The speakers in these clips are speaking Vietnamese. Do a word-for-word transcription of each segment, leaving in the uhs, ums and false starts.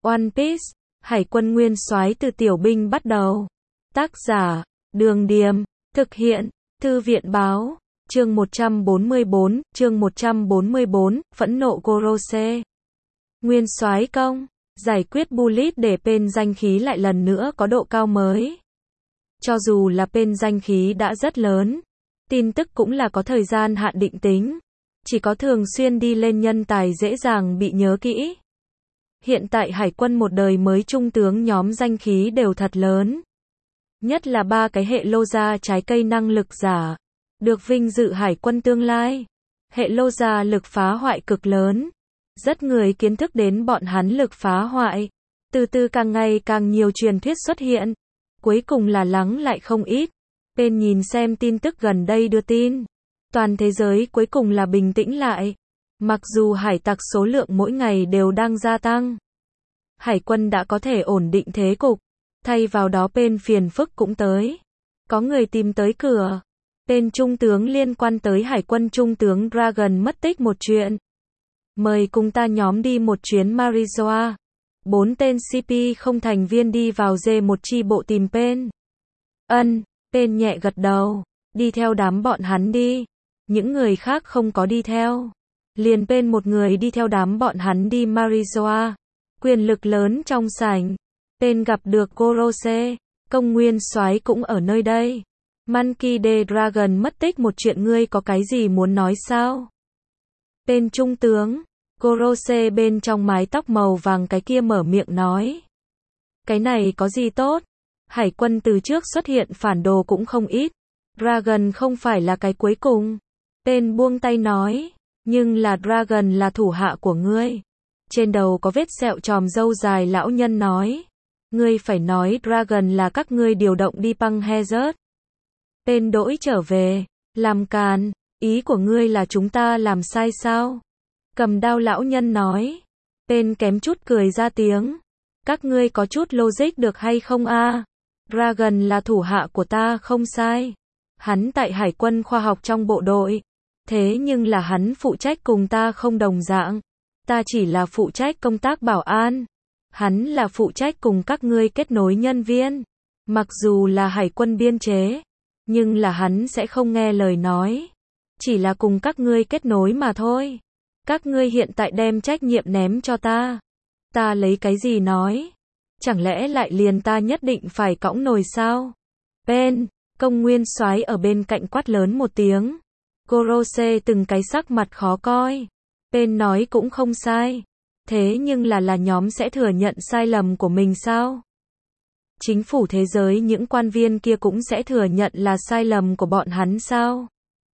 One Piece, Hải quân nguyên soái từ tiểu binh bắt đầu. Tác giả, Đường Điềm, thực hiện, Thư viện báo, chương một trăm bốn mươi bốn, chương một trăm bốn mươi bốn, phẫn nộ Gorose. Nguyên soái công, giải quyết Bullet để Pain danh khí lại lần nữa có độ cao mới. Cho dù là Pain danh khí đã rất lớn, tin tức cũng là có thời gian hạn định tính. Chỉ có thường xuyên đi lên nhân tài dễ dàng bị nhớ kỹ. Hiện tại hải quân một đời mới trung tướng nhóm danh khí đều thật lớn. Nhất là ba cái hệ lô gia trái cây năng lực giả. Được vinh dự hải quân tương lai. Hệ lô gia lực phá hoại cực lớn. Rất người kiến thức đến bọn hắn lực phá hoại. Từ từ càng ngày càng nhiều truyền thuyết xuất hiện. Cuối cùng là lắng lại không ít. Bên nhìn xem tin tức gần đây đưa tin. Toàn thế giới cuối cùng là bình tĩnh lại. Mặc dù hải tặc số lượng mỗi ngày đều đang gia tăng. Hải quân đã có thể ổn định thế cục. Thay vào đó Pain phiền phức cũng tới. Có người tìm tới cửa. Pain trung tướng liên quan tới hải quân trung tướng Dragon mất tích một chuyện. Mời cùng ta nhóm đi một chuyến Marizoa. Bốn tên xê pê không thành viên đi vào dê một chi bộ tìm Pain. Ân, Pain nhẹ gật đầu. Đi theo đám bọn hắn đi. Những người khác không có đi theo. Liền Pain một người đi theo đám bọn hắn đi Marizoa. Quyền lực lớn trong sảnh. Pain gặp được Gorose. Công nguyên soái cũng ở nơi đây. Monkey D. Dragon mất tích một chuyện ngươi có cái gì muốn nói sao? Pain trung tướng. Gorose bên trong mái tóc màu vàng cái kia mở miệng nói. Cái này có gì tốt? Hải quân từ trước xuất hiện phản đồ cũng không ít. Dragon không phải là cái cuối cùng. Pain buông tay nói. Nhưng là Dragon là thủ hạ của ngươi. Trên đầu có vết sẹo tròm râu dài lão nhân nói. Ngươi phải nói Dragon là các ngươi điều động đi băng Hazard. Pain đổi trở về. Làm càn. Ý của ngươi là chúng ta làm sai sao? Cầm đao lão nhân nói. Pain kém chút cười ra tiếng. Các ngươi có chút logic được hay không a? À? Dragon là thủ hạ của ta không sai. Hắn tại hải quân khoa học trong bộ đội. Thế nhưng là hắn phụ trách cùng ta không đồng dạng. Ta chỉ là phụ trách công tác bảo an. Hắn là phụ trách cùng các ngươi kết nối nhân viên. Mặc dù là hải quân biên chế. Nhưng là hắn sẽ không nghe lời nói. Chỉ là cùng các ngươi kết nối mà thôi. Các ngươi hiện tại đem trách nhiệm ném cho ta. Ta lấy cái gì nói? Chẳng lẽ lại liền ta nhất định phải cõng nồi sao? Pain, công nguyên soái ở bên cạnh quát lớn một tiếng. Gorose từng cái sắc mặt khó coi. Pain nói cũng không sai. Thế nhưng là là nhóm sẽ thừa nhận sai lầm của mình sao? Chính phủ thế giới những quan viên kia cũng sẽ thừa nhận là sai lầm của bọn hắn sao?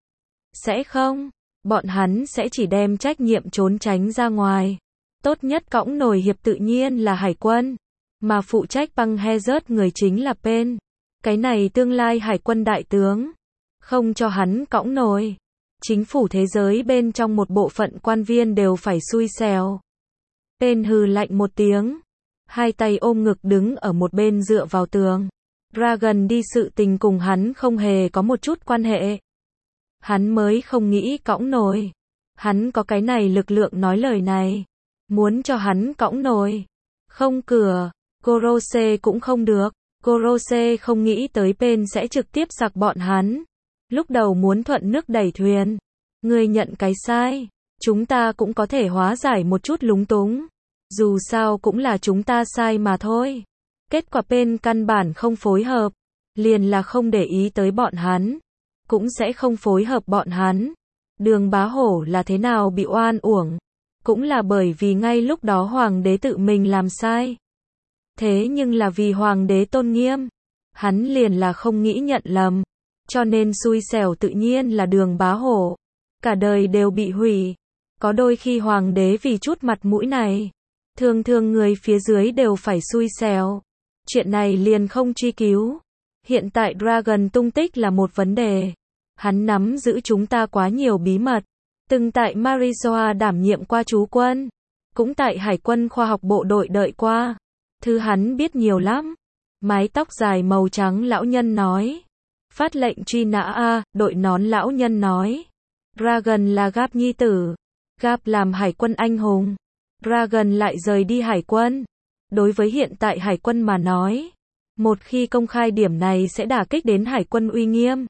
Sẽ không. Bọn hắn sẽ chỉ đem trách nhiệm trốn tránh ra ngoài. Tốt nhất cõng nồi hiệp tự nhiên là hải quân. Mà phụ trách băng Hazard người chính là Pain. Cái này tương lai hải quân đại tướng. Không cho hắn cõng nồi. Chính phủ thế giới bên trong một bộ phận quan viên đều phải xui xẻo. Pain hừ lạnh một tiếng. Hai tay ôm ngực đứng ở một bên dựa vào tường. Dragon đi sự tình cùng hắn không hề có một chút quan hệ. Hắn mới không nghĩ cõng nồi. Hắn có cái này lực lượng nói lời này. Muốn cho hắn cõng nồi. Không cửa. Gorose cũng không được. Gorose không nghĩ tới Pain sẽ trực tiếp giặc bọn hắn. Lúc đầu muốn thuận nước đẩy thuyền. Ngươi nhận cái sai. Chúng ta cũng có thể hóa giải một chút lúng túng. Dù sao cũng là chúng ta sai mà thôi. Kết quả Pain căn bản không phối hợp. Liền là không để ý tới bọn hắn. Cũng sẽ không phối hợp bọn hắn. Đường Bá Hổ là thế nào bị oan uổng. Cũng là bởi vì ngay lúc đó hoàng đế tự mình làm sai. Thế nhưng là vì hoàng đế tôn nghiêm. Hắn liền là không nghĩ nhận lầm. Cho nên xui xẻo tự nhiên là Đường Bá Hổ. Cả đời đều bị hủy. Có đôi khi hoàng đế vì chút mặt mũi này. Thường thường người phía dưới đều phải xui xẻo. Chuyện này liền không truy cứu. Hiện tại Dragon tung tích là một vấn đề. Hắn nắm giữ chúng ta quá nhiều bí mật. Từng tại Marizoa đảm nhiệm qua trú quân. Cũng tại hải quân khoa học bộ đội đợi qua. Thứ hắn biết nhiều lắm. Mái tóc dài màu trắng lão nhân nói. Phát lệnh truy nã a, đội nón lão nhân nói. Dragon là Gap nhi tử. Gap làm hải quân anh hùng. Dragon lại rời đi hải quân. đối với hiện tại hải quân mà nói, một khi công khai điểm này sẽ đả kích đến hải quân uy nghiêm.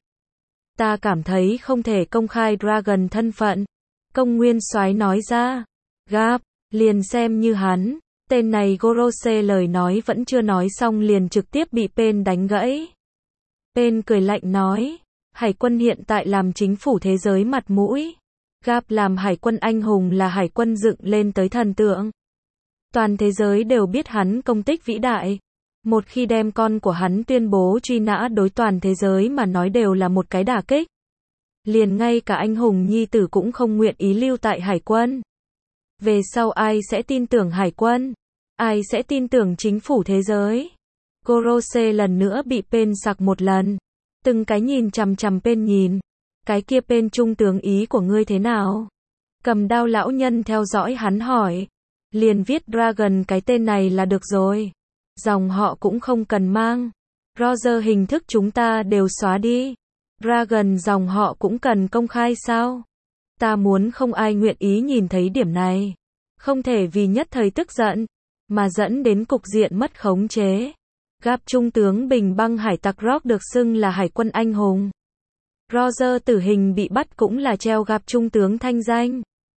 Ta cảm thấy không thể công khai Dragon thân phận. Công nguyên soái nói ra. Gap, liền xem như hắn. Tên này Gorose lời nói vẫn chưa nói xong liền trực tiếp bị Pen đánh gãy. Pen cười lạnh nói. Hải quân hiện tại làm chính phủ thế giới mặt mũi. Gap làm hải quân anh hùng là hải quân dựng lên tới thần tượng. Toàn thế giới đều biết hắn công tích vĩ đại. Một khi đem con của hắn tuyên bố truy nã đối toàn thế giới mà nói đều là một cái đả kích. Liền ngay cả anh hùng nhi tử cũng không nguyện ý lưu tại hải quân. Về sau ai sẽ tin tưởng hải quân? Ai sẽ tin tưởng chính phủ thế giới? Gorose lần nữa bị Pen sặc một lần. Từng cái nhìn chằm chằm Pen nhìn. Cái kia Pen trung tướng ý của ngươi thế nào? Cầm đao lão nhân theo dõi hắn hỏi. Liền viết Dragon cái tên này là được rồi. Dòng họ cũng không cần mang. Roger hình thức chúng ta đều xóa đi. Dragon dòng họ cũng cần công khai sao? Ta muốn không ai nguyện ý nhìn thấy điểm này. Không thể vì nhất thời tức giận, mà dẫn đến cục diện mất khống chế. Gap trung tướng Bình Băng hải tặc Rock được xưng là hải quân anh hùng. Roger tử hình bị bắt cũng là treo Gap trung tướng thanh danh.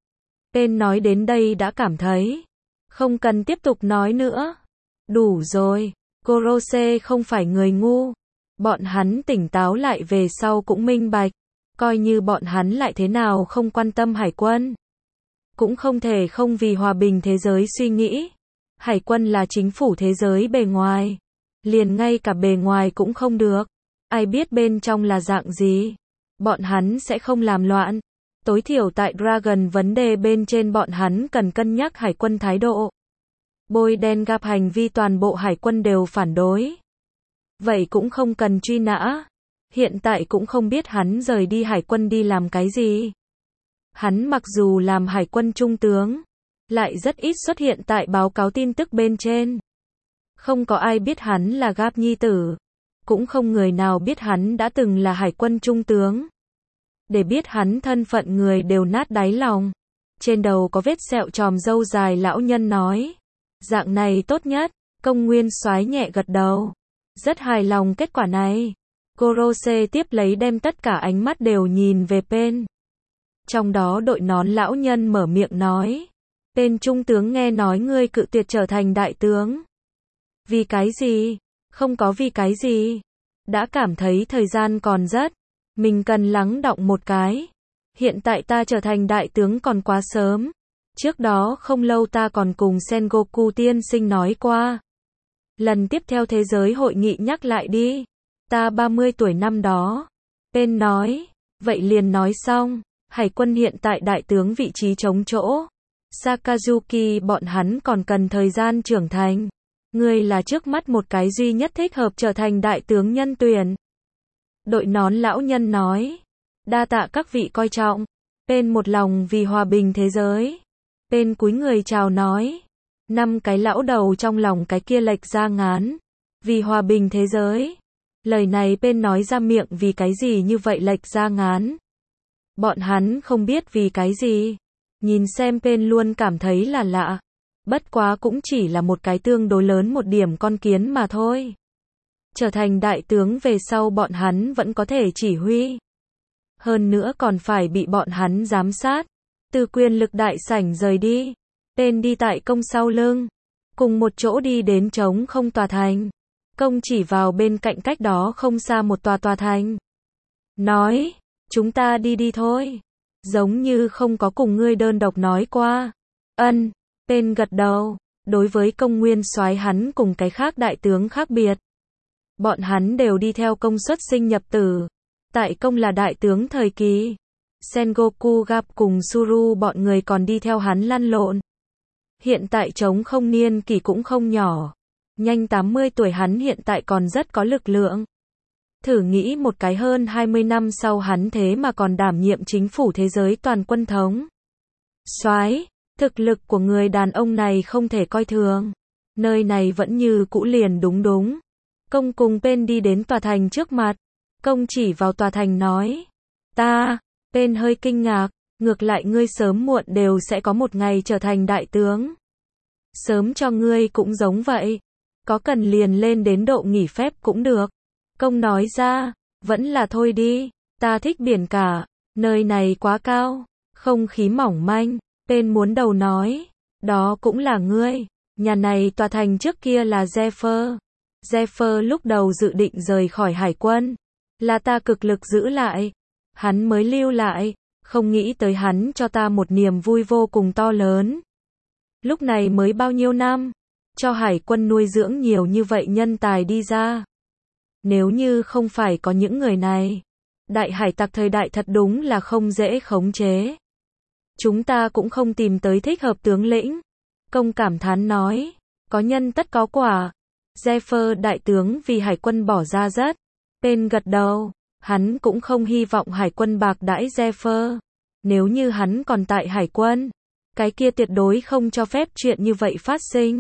Pen nói đến đây đã cảm thấy không cần tiếp tục nói nữa. Đủ rồi, Gorose không phải người ngu. Bọn hắn tỉnh táo lại về sau cũng minh bạch. Coi như bọn hắn lại thế nào không quan tâm hải quân. Cũng không thể không vì hòa bình thế giới suy nghĩ. Hải quân là chính phủ thế giới bề ngoài. Liền ngay cả bề ngoài cũng không được. Ai biết bên trong là dạng gì. Bọn hắn sẽ không làm loạn. Tối thiểu tại Dragon vấn đề bên trên bọn hắn cần cân nhắc hải quân thái độ. Bôi đen Gap hành vi toàn bộ hải quân đều phản đối. Vậy cũng không cần truy nã. Hiện tại cũng không biết hắn rời đi hải quân đi làm cái gì. Hắn mặc dù làm hải quân trung tướng, lại rất ít xuất hiện tại báo cáo tin tức bên trên. Không có ai biết hắn là Gap nhi tử. Cũng không người nào biết hắn đã từng là hải quân trung tướng. Để biết hắn thân phận người đều nát đáy lòng. Trên đầu có vết sẹo tròm râu dài lão nhân nói. Dạng này tốt nhất. Công nguyên soái nhẹ gật đầu. Rất hài lòng kết quả này. Gorose tiếp lấy đem tất cả ánh mắt đều nhìn về Pen. Trong đó đội nón lão nhân mở miệng nói. Pen trung tướng nghe nói ngươi cự tuyệt trở thành đại tướng. Vì cái gì? Không có vì cái gì. Đã cảm thấy thời gian còn rất. Mình cần lắng đọng một cái. Hiện tại ta trở thành đại tướng còn quá sớm. Trước đó không lâu ta còn cùng Sengoku tiên sinh nói qua. Lần tiếp theo thế giới hội nghị nhắc lại đi. Ta ba mươi tuổi năm đó. Pen nói. Vậy liền nói xong. Hải quân hiện tại đại tướng vị trí trống chỗ. Sakazuki bọn hắn còn cần thời gian trưởng thành. Ngươi là trước mắt một cái duy nhất thích hợp trở thành đại tướng nhân tuyển. Đội nón lão nhân nói. Đa tạ các vị coi trọng. Pen một lòng vì hòa bình thế giới. Pen cúi người chào nói. Năm cái lão đầu trong lòng cái kia lệch ra ngán. Vì hòa bình thế giới. Lời này Pen nói ra miệng vì cái gì như vậy lệch ra ngán. Bọn hắn không biết vì cái gì. Nhìn xem Pen luôn cảm thấy là lạ. Bất quá cũng chỉ là một cái tương đối lớn một điểm con kiến mà thôi. Trở thành đại tướng về sau bọn hắn vẫn có thể chỉ huy. Hơn nữa còn phải bị bọn hắn giám sát. Từ quyền lực đại sảnh rời đi. Pen đi tại công sau lưng. Cùng một chỗ đi đến trống không tòa thành. Công chỉ vào bên cạnh cách đó không xa một tòa tòa thành. Nói. Chúng ta đi đi thôi. Giống như không có cùng ngươi đơn độc nói qua. Ân. Pen gật đầu. Đối với công nguyên soái hắn cùng cái khác đại tướng khác biệt. Bọn hắn đều đi theo công suất sinh nhập tử. Tại công là đại tướng thời kỳ. Sengoku Gap cùng Suru bọn người còn đi theo hắn lăn lộn. Hiện tại trống không niên kỷ cũng không nhỏ. Nhanh tám mươi tuổi hắn hiện tại còn rất có lực lượng. Thử nghĩ một cái hơn hai mươi năm sau hắn thế mà còn đảm nhiệm chính phủ thế giới toàn quân thống. Soái, thực lực của người đàn ông này không thể coi thường. Nơi này vẫn như cũ liền đúng đúng. Công cùng Pen đi đến tòa thành trước mặt. Công chỉ vào tòa thành nói. Ta, Pen hơi kinh ngạc. Ngược lại ngươi sớm muộn đều sẽ có một ngày trở thành đại tướng. Sớm cho ngươi cũng giống vậy. Có cần liền lên đến độ nghỉ phép cũng được. Công nói ra, vẫn là thôi đi. Ta thích biển cả. Nơi này quá cao. Không khí mỏng manh. Tên muốn đầu nói. Đó cũng là ngươi. Nhà này tòa thành trước kia là Zephyr. Zephyr lúc đầu dự định rời khỏi hải quân. Là ta cực lực giữ lại. Hắn mới lưu lại. Không nghĩ tới hắn cho ta một niềm vui vô cùng to lớn. Lúc này mới bao nhiêu năm. Cho hải quân nuôi dưỡng nhiều như vậy nhân tài đi ra. Nếu như không phải có những người này. Đại hải tặc thời đại thật đúng là không dễ khống chế. Chúng ta cũng không tìm tới thích hợp tướng lĩnh. Công cảm thán nói. Có nhân tất có quả. Zephyr đại tướng vì hải quân bỏ ra rất. Tên gật đầu. Hắn cũng không hy vọng hải quân bạc đãi Zephyr. Nếu như hắn còn tại hải quân. Cái kia tuyệt đối không cho phép chuyện như vậy phát sinh.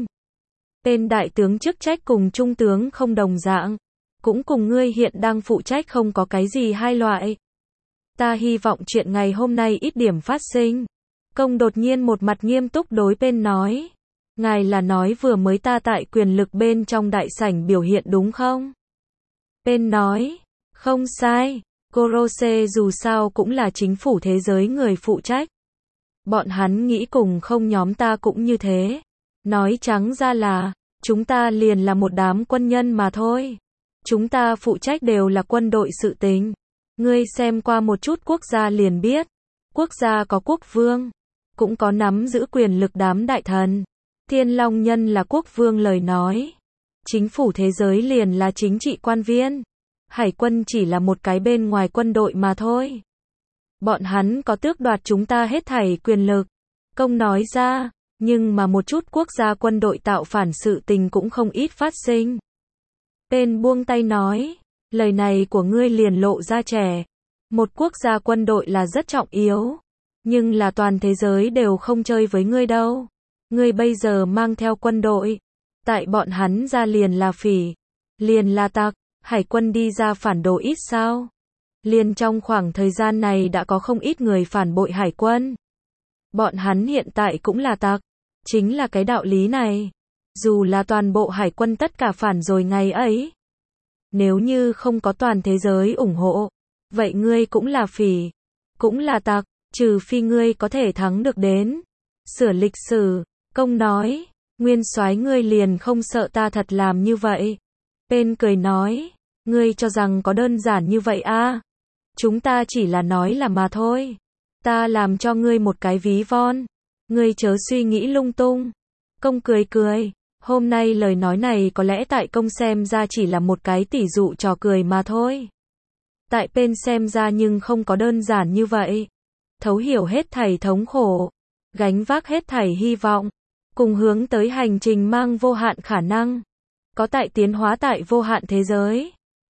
Tên đại tướng chức trách cùng trung tướng không đồng dạng. Cũng cùng ngươi hiện đang phụ trách không có cái gì hai loại. Ta hy vọng chuyện ngày hôm nay ít điểm phát sinh. Công đột nhiên một mặt nghiêm túc đối bên nói. Ngài là nói vừa mới ta tại quyền lực bên trong đại sảnh biểu hiện đúng không? Bên nói. Không sai. Gorose dù sao cũng là chính phủ thế giới người phụ trách. Bọn hắn nghĩ cùng không nhóm ta cũng như thế. Nói trắng ra là, chúng ta liền là một đám quân nhân mà thôi. Chúng ta phụ trách đều là quân đội sự tình. Ngươi xem qua một chút quốc gia liền biết. Quốc gia có quốc vương. Cũng có nắm giữ quyền lực đám đại thần. Thiên Long Nhân là quốc vương lời nói. Chính phủ thế giới liền là chính trị quan viên. Hải quân chỉ là một cái bên ngoài quân đội mà thôi. Bọn hắn có tước đoạt chúng ta hết thảy quyền lực. Công nói ra, nhưng mà một chút quốc gia quân đội tạo phản sự tình cũng không ít phát sinh. Tên buông tay nói, lời này của ngươi liền lộ ra trẻ. Một quốc gia quân đội là rất trọng yếu. Nhưng là toàn thế giới đều không chơi với ngươi đâu. Ngươi bây giờ mang theo quân đội. Tại bọn hắn ra liền là phỉ. Liền là tặc. Hải quân đi ra phản đồ ít sao? Liền trong khoảng thời gian này đã có không ít người phản bội hải quân. Bọn hắn hiện tại cũng là tặc. Chính là cái đạo lý này. Dù là toàn bộ hải quân tất cả phản rồi ngày ấy. Nếu như không có toàn thế giới ủng hộ. Vậy ngươi cũng là phỉ. Cũng là tặc. Trừ phi ngươi có thể thắng được đến. Sửa lịch sử. Công nói. Nguyên soái ngươi liền không sợ ta thật làm như vậy. Bên cười nói. Ngươi cho rằng có đơn giản như vậy à? Chúng ta chỉ là nói là mà thôi. Ta làm cho ngươi một cái ví von. Ngươi chớ suy nghĩ lung tung. Công cười cười. Hôm nay lời nói này có lẽ tại công xem ra chỉ là một cái tỉ dụ trò cười mà thôi. Tại bên xem ra nhưng không có đơn giản như vậy. Thấu hiểu hết thảy thống khổ. Gánh vác hết thảy hy vọng. Cùng hướng tới hành trình mang vô hạn khả năng. Có tại tiến hóa tại vô hạn thế giới.